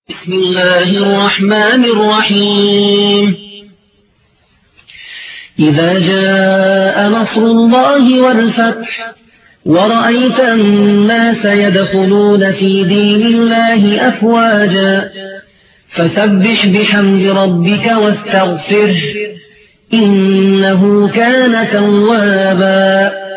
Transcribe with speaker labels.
Speaker 1: بسم الله الرحمن الرحيم إذا جاء نصر الله والفتح ورأيت الناس يدخلون في دين الله أفواجا فسبح بحمد ربك واستغفره إنه كان توابا